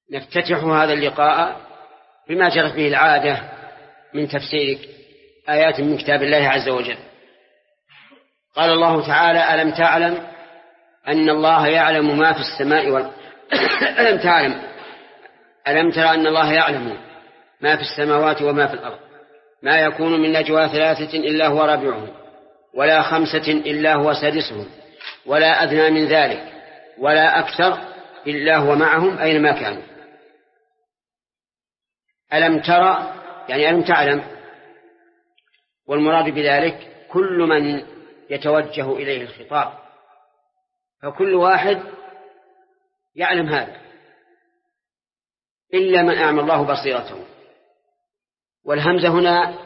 نفتتح هذا اللقاء بما جرت به العادة من تفسير آيات من كتاب الله عز وجل. قال الله تعالى: ألم تعلم أن الله يعلم ما في السماء ألم ترى أن الله يعلم ما في السماوات وما في الأرض، ما يكون من نجوى 3 إلا هو رابعهم، ولا 5 إلا هو سادسهم، ولا أدنى من ذلك ولا أكثر إلا هو معهم أينما كانوا. ألم ترى يعني ألم تعلم، والمراد بذلك كل من يتوجه إليه الخطاب، فكل واحد يعلم هذا إلا من أعمى الله بصيرته. والهمزة هنا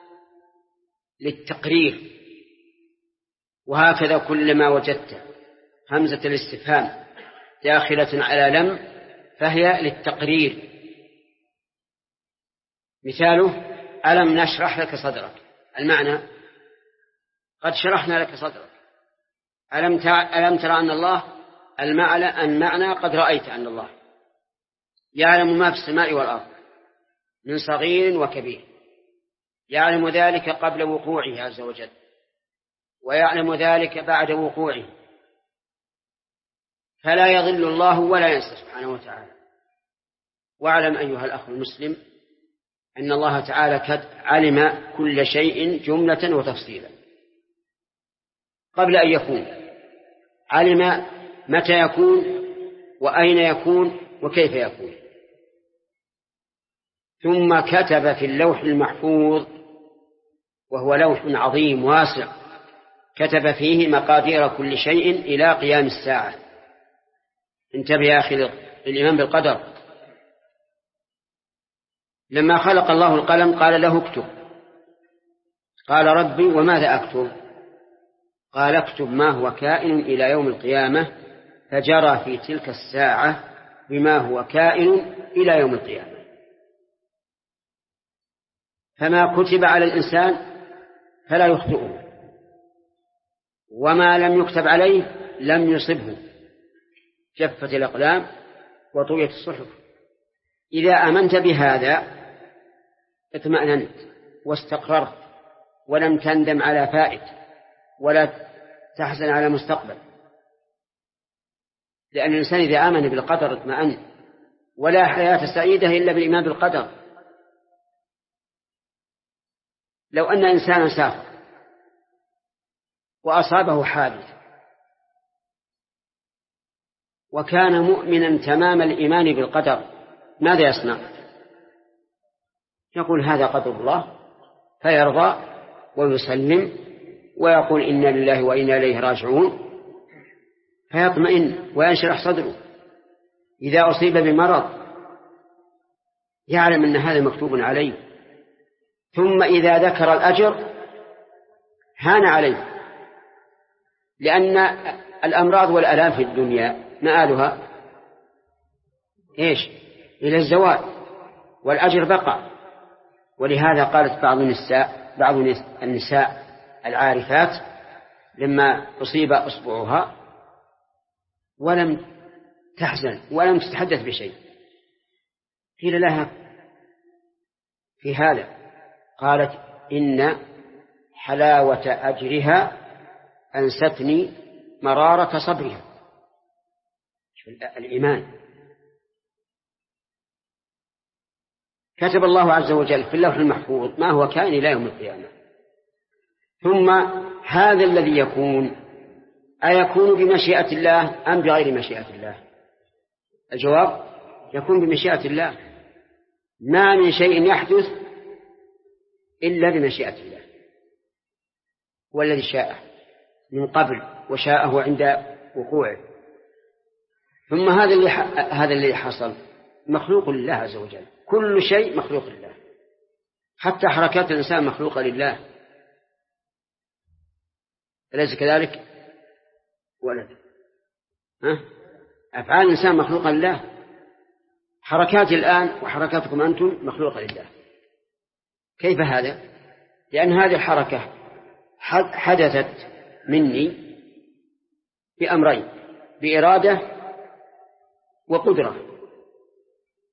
للتقرير، وهكذا كلما وجدت همزة الاستفهام داخلة على لم فهي للتقرير. مثاله: ألم نشرح لك صدرك، المعنى قد شرحنا لك صدرك. ألم ترى أن الله، المعنى قد رأيت أن الله يعلم ما في السماء والأرض من صغير وكبير، يعلم ذلك قبل وقوعه عز وجل، ويعلم ذلك بعد وقوعه، فلا يضل الله ولا ينسى سبحانه وتعالى. واعلم أيها الأخ المسلم أن الله تعالى قد علم كل شيء جملة وتفصيلا قبل أن يكون، علم متى يكون وأين يكون وكيف يكون، ثم كتب في اللوح المحفوظ، وهو لوح عظيم واسع، كتب فيه مقادير كل شيء إلى قيام الساعة. انتبه يا أخي الإيمان بالقدر. لما خلق الله القلم قال له اكتب، قال ربي وماذا أكتب؟ قال اكتب ما هو كائن إلى يوم القيامة، فجرى في تلك الساعة بما هو كائن إلى يوم القيامة. فما كتب على الإنسان فلا يخطئه، وما لم يكتب عليه لم يصبه. جفت الأقلام وطويت الصحف. إذا آمنت بهذا اطمأننت واستقررت، ولم تندم على فائت ولا تحزن على مستقبل، لأن الإنسان إذا آمن بالقدر اطمأن. ولا حياة سعيدة إلا بالإيمان بالقدر. لو أن إنسانا سافر وأصابه حادث وكان مؤمنا تمام الإيمان بالقدر، ماذا يصنع؟ يقول هذا قدر الله، فيرضى ويسلم ويقول إنا لله وإنا إليه راجعون، فيطمئن وينشرح صدره. إذا أصيب بمرض يعلم أن هذا مكتوب عليه، ثم إذا ذكر الأجر هان عليه، لأن الأمراض والآلام في الدنيا مآلها إيش؟ إلى الزوال، والأجر بقى. ولهذا قالت بعض النساء العارفات لما أصيب أصبعها ولم تحزن ولم تتحدث بشيء، قيل لها في هذا، قالت إن حلاوة أجرها أنستني مرارة صبرها. الإيمان. كتب الله عز وجل في اللوح المحفوظ ما هو كائن إلى يوم القيامة. ثم هذا الذي يكون أيكون بمشيئة الله أم بغير مشيئة الله؟ الجواب يكون بمشيئة الله. ما من شيء يحدث إلا بمشيئة الله، هو الذي شاءه من قبل وشاءه عند وقوعه. ثم هذا الذي حصل مخلوق لله عز وجل. كل شيء مخلوق لله، حتى حركات الإنسان مخلوقة لله، أليس كذلك؟ ولد أفعال الإنسان مخلوقة لله. حركاتي الآن وحركاتكم أنتم مخلوقة لله. كيف هذا؟ لأن هذه الحركة حدثت مني بأمرين: بإرادة وقدرة.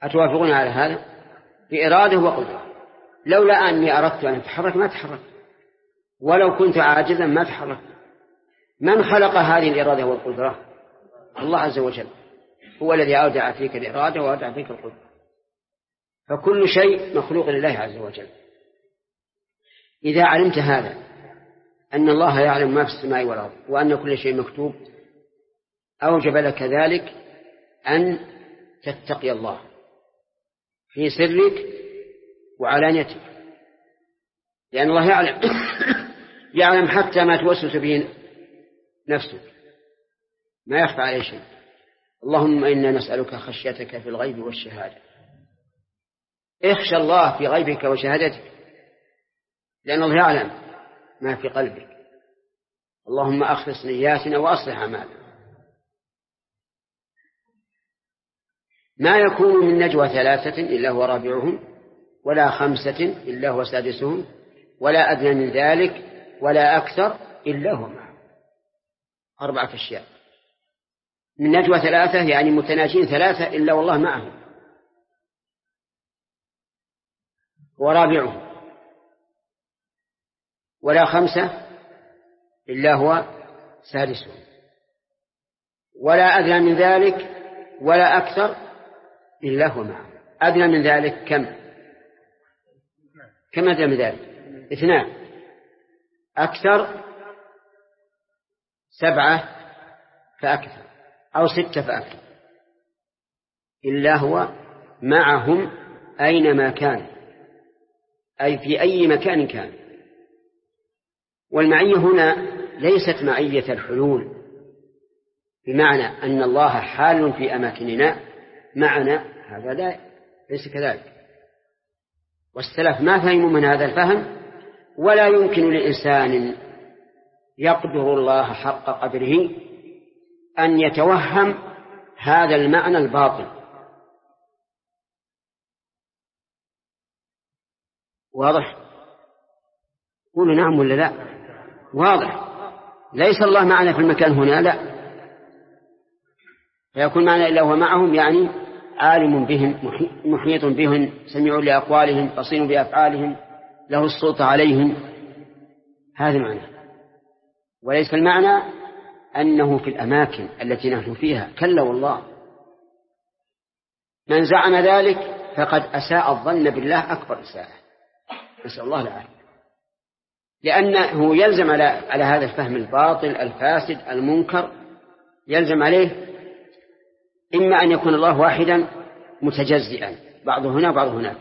أتوافقون على هذا؟ بإرادة وقدرة. لولا أني أردت أن أتحرك ما تحرك، ولو كنت عاجزا ما تحرك. من خلق هذه الإرادة والقدرة؟ الله عز وجل، هو الذي أودع فيك الإرادة وأودع فيك القدرة. فكل شيء مخلوق لله عز وجل. إذا علمت هذا، أن الله يعلم ما في السماء والأرض وأن كل شيء مكتوب، أوجب لك ذلك أن تتقي الله في سرك وعلانيتك، لأن الله يعلم حتى ما توسوس به نفسك، ما يخفى عليه شيء. اللهم إنا نسألك خشيتك في الغيب والشهادة. اخشى الله في غيبك وشهادتك، لأن الله يعلم ما في قلبك. اللهم أخلص نياتنا وأصلح أعمالنا. ما يكون من نجوى ثلاثة إلا هو رابعهم، ولا خمسة إلا هو سادسهم، ولا أدنى من ذلك ولا أكثر إلا هو معهم. 4 أشياء. من نجوى ثلاثة يعني متناجين ثلاثة إلا والله معهم، ورابعهم، ولا خمسة إلا هو سادسهم، ولا أدنى من ذلك ولا أكثر إلا هو معهم. أدنى من ذلك كم أدنى من ذلك؟ 2. أكثر 7 فأكثر، أو 6 فأكثر، إلا هو معهم أينما كان، أي في أي مكان كان. والمعية هنا ليست معية الحلول، بمعنى أن الله حال في أماكننا معنا، هذا ليس كذلك. والسلف ما فهموا من هذا الفهم، ولا يمكن لإنسان يقدر الله حق قدره أن يتوهم هذا المعنى الباطل. واضح؟ قولوا نعم ولا لا؟ واضح. ليس الله معنا في المكان هنا، لا، فيكون معنا إلا هو معهم، يعني عالم بهم، محيط بهم، سميع لأقوالهم، بصير بأفعالهم، له السلطة عليهم. هذا معنى. وليس المعنى أنه في الأماكن التي نحن فيها، كلا والله. من زعم ذلك فقد أساء الظن بالله أكبر إساءة، نسأل الله العافية. لأنه يلزم على هذا الفهم الباطل الفاسد المنكر، يلزم عليه إما أن يكون الله واحدا متجزئا، بعضه هنا وبعضه هناك،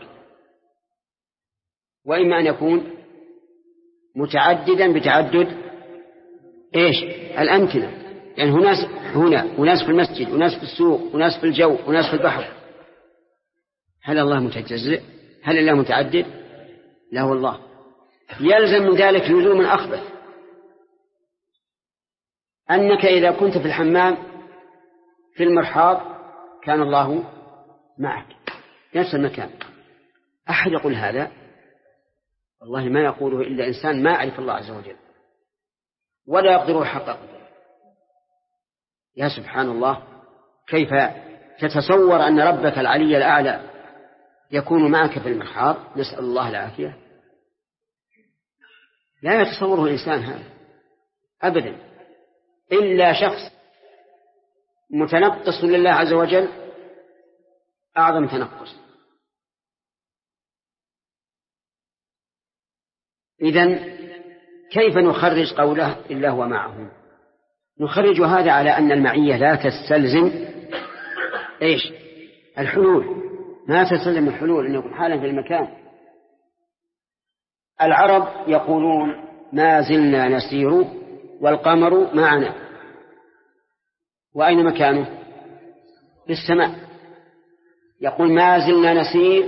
وإما أن يكون متعددا بتعدد الأمكنة، يعني هنا وناس في المسجد وناس في السوق وناس في الجو وناس في البحر. هل الله متجزئ؟ هل الله متعدد؟ لا والله. يلزم من ذلك لزوم أخبث، أنك إذا كنت في الحمام في المرحاض كان الله معك في نفس المكان. أحد يقول هذا؟ والله ما يقوله إلا إنسان ما يعرف الله عز وجل ولا يقدر حق قدره. يا سبحان الله، كيف تتصور أن ربك العلي الأعلى يكون معك في المرحاض؟ نسأل الله العافية. لا يتصوره الإنسان هذا أبدا، إلا شخص متنقص لله عز وجل أعظم تنقص. إذن كيف نخرج قوله إلا هو معهم؟ نخرج هذا على أن المعية لا تستلزم الحلول، ما تستلزم الحلول، أن يكون حالا في المكان. العرب يقولون ما زلنا نسير والقمر معنا، وأين مكانه؟ في السماء. يقول ما زلنا نسير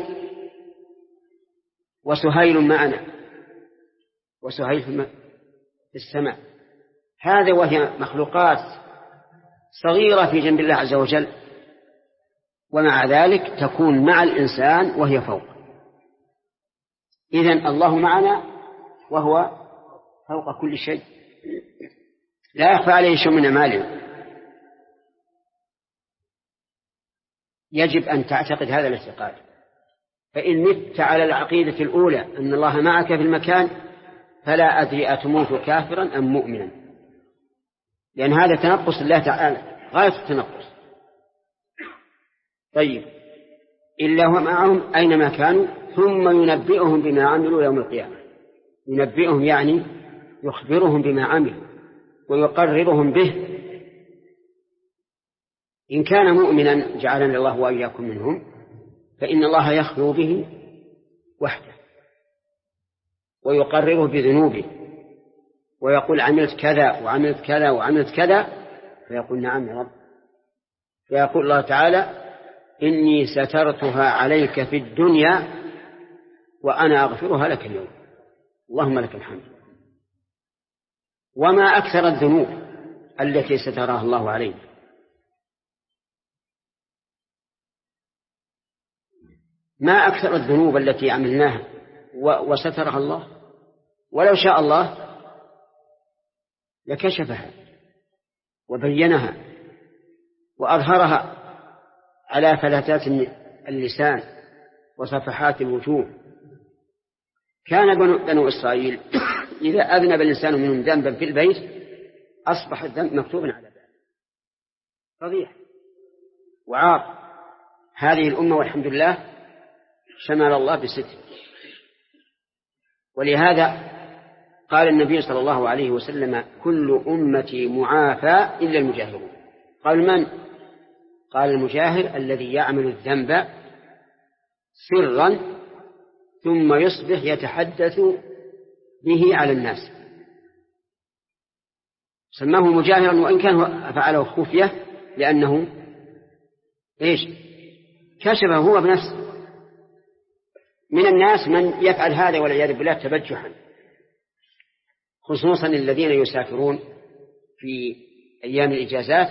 وسهيل معنا، وسهيل في السماء. هذا وهي مخلوقات صغيرة في جنب الله عز وجل، ومع ذلك تكون مع الإنسان وهي فوق. إذن الله معنا وهو فوق كل شيء، لا يخفى عليه شيء من أعماله. يجب أن تعتقد هذا الاعتقاد. فإن مت على العقيدة الأولى أن الله معك في المكان فلا أدري أتموت كافرا أم مؤمنا، لأن هذا تنقص الله تعالى غاية التنقص. طيب، إلا هو معهم أينما كانوا ثم ينبئهم بما عملوا يوم القيامة. ينبئهم يعني يخبرهم بما عملوا ويقررهم به. إن كان مؤمنا جعلنا الله وإياكم منهم فإن الله يخلو به وحده ويقرره بذنوبه ويقول عملت كذا وعملت كذا وعملت كذا، فيقول نعم يا رب. فيقول الله تعالى إني سترتها عليك في الدنيا وأنا أغفرها لك اليوم، اللهم لك الحمد. وما أكثر الذنوب التي سترها الله علينا. ما أكثر الذنوب التي عملناها وسترها الله، ولو شاء الله لكشفها وبينها وأظهرها على فلتات اللسان وصفحات الوجوه. كان بنو إسرائيل إذا أذنب الإنسان منهم ذنبا في البيت أصبح الذنب مكتوبا على ذلك فضيح وعار. هذه الأمة والحمد لله شمل الله بستر. ولهذا قال النبي صلى الله عليه وسلم كل أمتي معافى إلا المجاهرون. قال من؟ قال المجاهر الذي يعمل الذنب سرا ثم يصبح يتحدث به على الناس، سماه مجاهرا وإن كان فعله خفية، لأنه إيش؟ كشفه هو بنفسه. من الناس من يفعل هذا والعياذ بالله تبجحا، خصوصا الذين يسافرون في أيام الإجازات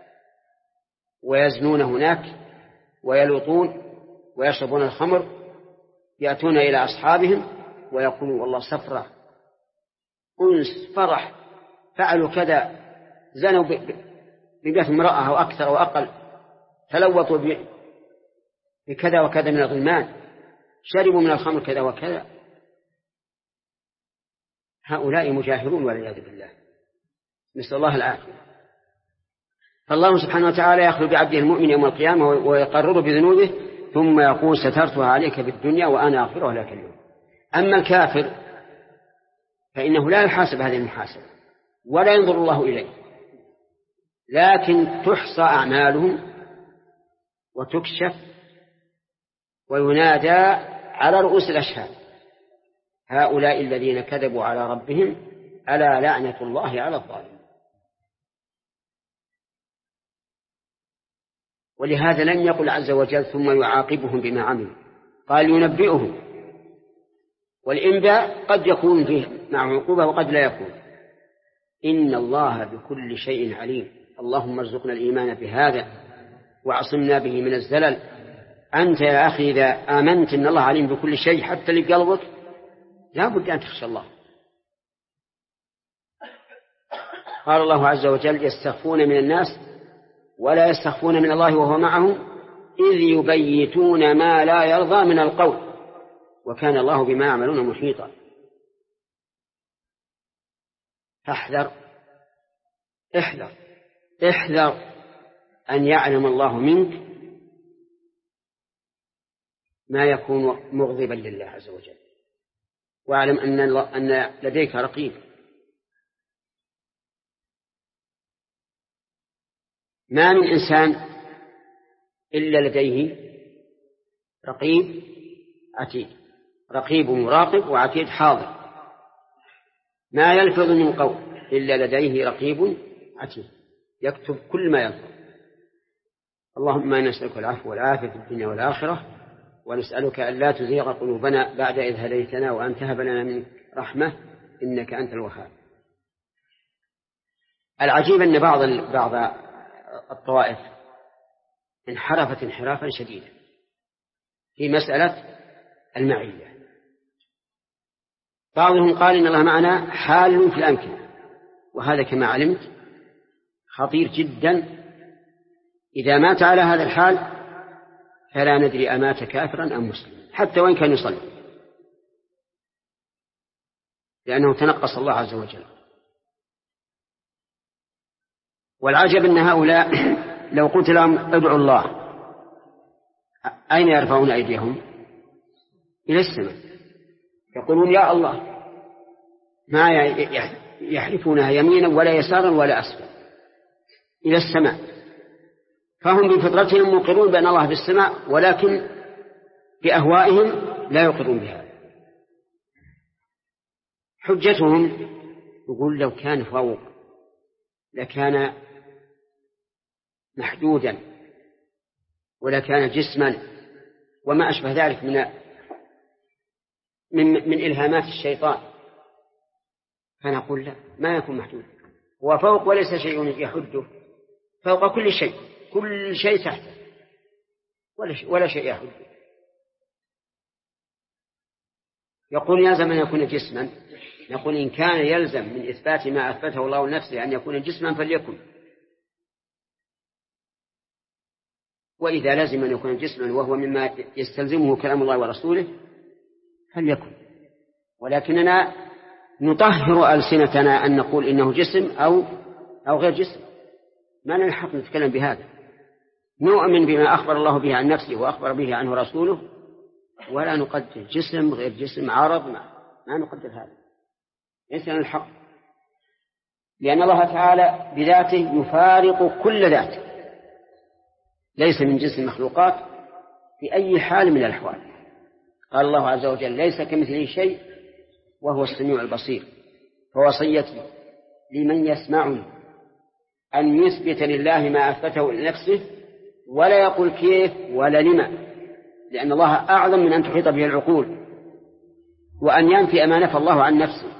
ويزنون هناك ويلوطون ويشربون الخمر، يأتون إلى أصحابهم ويقولون والله سفرة أنس فرح، فعلوا كذا، زنوا ببيت امرأة أو أكثر أو أقل، تلوطوا بكذا وكذا من الغلمان، شربوا من الخمر كذا وكذا. هؤلاء مجاهرون والعياذ بالله، نسأل الله العافية. فالله سبحانه وتعالى يخلو بعبده المؤمن يوم القيامة ويقرر بذنوبه ثم يقول سترتها عليك بالدنيا وأنا أغفرها لك اليوم. أما الكافر فإنه لا يحاسب هذه المحاسبة ولا ينظر الله إليه، لكن تحصى أعمالهم وتكشف وينادى على رؤوس الأشهاد هؤلاء الذين كذبوا على ربهم ألا لعنة الله على الظالمين. ولهذا لم يقل عز وجل ثم يعاقبهم بما عملوا، قال ينبئهم. والإنباء قد يكون فيه مع عقوبة وقد لا يكون. إن الله بكل شيء عليم. اللهم ارزقنا الإيمان بهذا وعصمنا به من الزلل. أنت يا أخي إذا آمنت إن الله عليم بكل شيء حتى اللي بقلبك لا بد أن تخشى الله. قال الله عز وجل يستخفون من الناس ولا يستخفون من الله وهو معهم إذ يبيتون ما لا يرضى من القول وكان الله بما يعملون محيطا. احذر أن يعلم الله منك ما يكون مغضبا لله عز وجل، واعلم أن لديك رقيب. ما من إنسان إلا لديه رقيب عتيد، رقيب مراقب وعتيد حاضر. ما يلفظ من قول إلا لديه رقيب عتيد يكتب كل ما يلفظ. اللهم إنا نسألك العفو والعافية في الدنيا والآخرة، ونسألك أن لا تزيغ قلوبنا بعد إذ هديتنا وأن تهب لنا منك رحمة إنك أنت الوهاب. العجيب أن بعض الطوائف انحرفت انحرافا شديدا في مسألة المعية. بعضهم قال إن الله معنا حال في الأمكنة، وهذا كما علمت خطير جدا. إذا مات على هذا الحال فلا ندري أمات كافرا أم مسلما، حتى وإن كان يصلي، لأنه تنقص الله عز وجل. والعجب أن هؤلاء لو قلت لهم ادعوا الله أين يرفعون أيديهم؟ إلى السماء، يقولون يا الله، ما يحلفونها يمينا ولا يسارا ولا أسفل، إلى السماء. فهم بفطرتهم مقرون بأن الله في السماء، ولكن بأهوائهم لا يقرون بها. حجتهم يقول لو كان فوق لكان محدودا ولكان جسما وما أشبه ذلك من إلهامات الشيطان. فنقول لا، ما يكون محدود، هو فوق وليس شيء يحده، فوق كل شيء، كل شيء تحته ولا شيء يحده. يقول يلزم أن يكون جسما، نقول إن كان يلزم من إثبات ما أثبته الله لنفسه أن يكون جسما فليكن، وإذا لزم أن يكون جسما وهو مما يستلزمه كلام الله ورسوله فليكن. ولكننا نطهر ألسنتنا أن نقول إنه جسم أو غير جسم، ما لنا الحق نتكلم بهذا. نؤمن بما أخبر الله به عن نفسه وأخبر به عنه رسوله، ولا نقدر جسم غير جسم عرض، ما نقدر هذا، ليس لنا الحق، لأن الله تعالى بذاته يفارق كل ذات، ليس من جنس المخلوقات في أي حال من الأحوال. قال الله عز وجل ليس كمثله شيء وهو السميع البصير. فوصيتي لمن يسمعني أن يثبت لله ما أثبته لنفسه ولا يقول كيف ولا لما، لأن الله أعظم من أن تحيط به العقول، وأن ينفي ما نفى الله عن نفسه،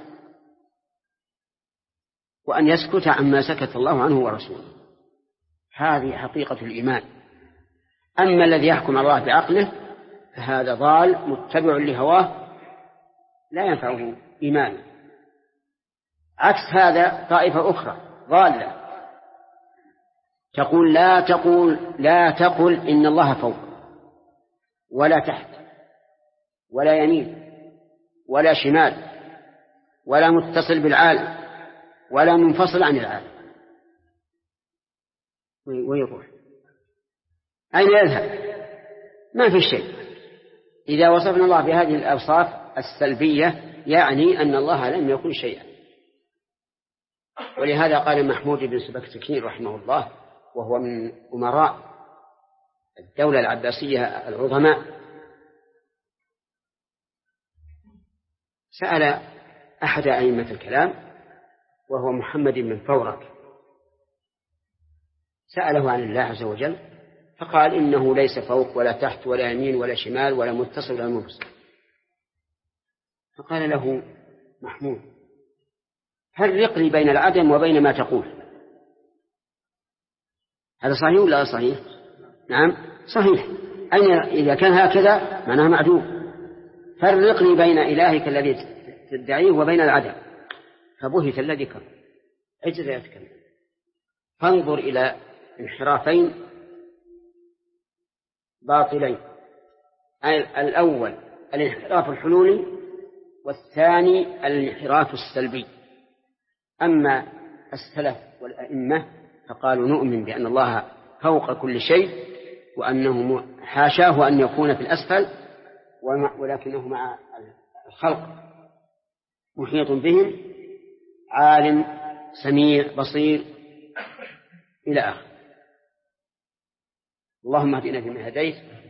وأن يسكت عما سكت الله عنه ورسوله. هذه حقيقة الإيمان. أما الذي يحكم الله بعقله فهذا ضال متبع لهواه لا ينفعه إيمانه. عكس هذا طائفة أخرى ضالة تقول لا تقل إن الله فوق ولا تحت ولا يمين ولا شمال ولا متصل بالعالم ولا منفصل عن العالم. ويروح أين يذهب؟ ما في شيء. إذا وصفنا الله بهذه الأوصاف السلبية يعني أن الله لم يكن شيئا. ولهذا قال محمود بن سبكتكين رحمه الله، وهو من أمراء الدولة العباسية العظماء، سأل أحد أئمة الكلام وهو محمد بن فورك، سأله عن الله عز وجل فقال إنه ليس فوق ولا تحت ولا يمين ولا شمال ولا متصل ولا منفصل. فقال له محمود فرق لي بين العدم وبين ما تقول. هذا صحيح ولا صحيح؟ نعم صحيح. أين إذا كان هكذا معناه معدوم. فرق لي بين إلهك الذي تدعيه وبين العدم. فبهت الذي كفر عجز يتكلم. فانظر إلى انحرافين باطلين، الأول الانحراف الحلولي والثاني الانحراف السلبي. أما السلف والأئمة فقالوا نؤمن بأن الله فوق كل شيء وأنه حاشاه أن يكون في الأسفل، ولكنه مع الخلق محيط بهم، عالم سميع بصير إلى آخر. اللهم اهدنا فيمن هديت